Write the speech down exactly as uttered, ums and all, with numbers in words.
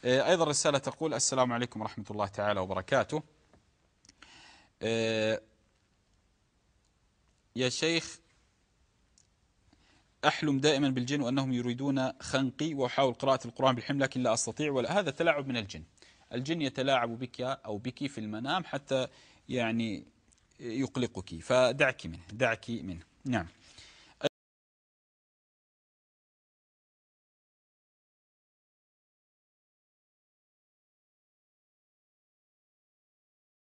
أيضا رسالة تقول: السلام عليكم ورحمة الله تعالى وبركاته. يا شيخ، أحلم دائما بالجن وأنهم يريدون خنقي، وأحاول قراءة القرآن بالحلم لكن لا أستطيع، ولا هذا تلاعب من الجن. الجن يتلاعب بك أو بك في المنام حتى يعني يقلقك، فدعك منه، دعك منه. نعم.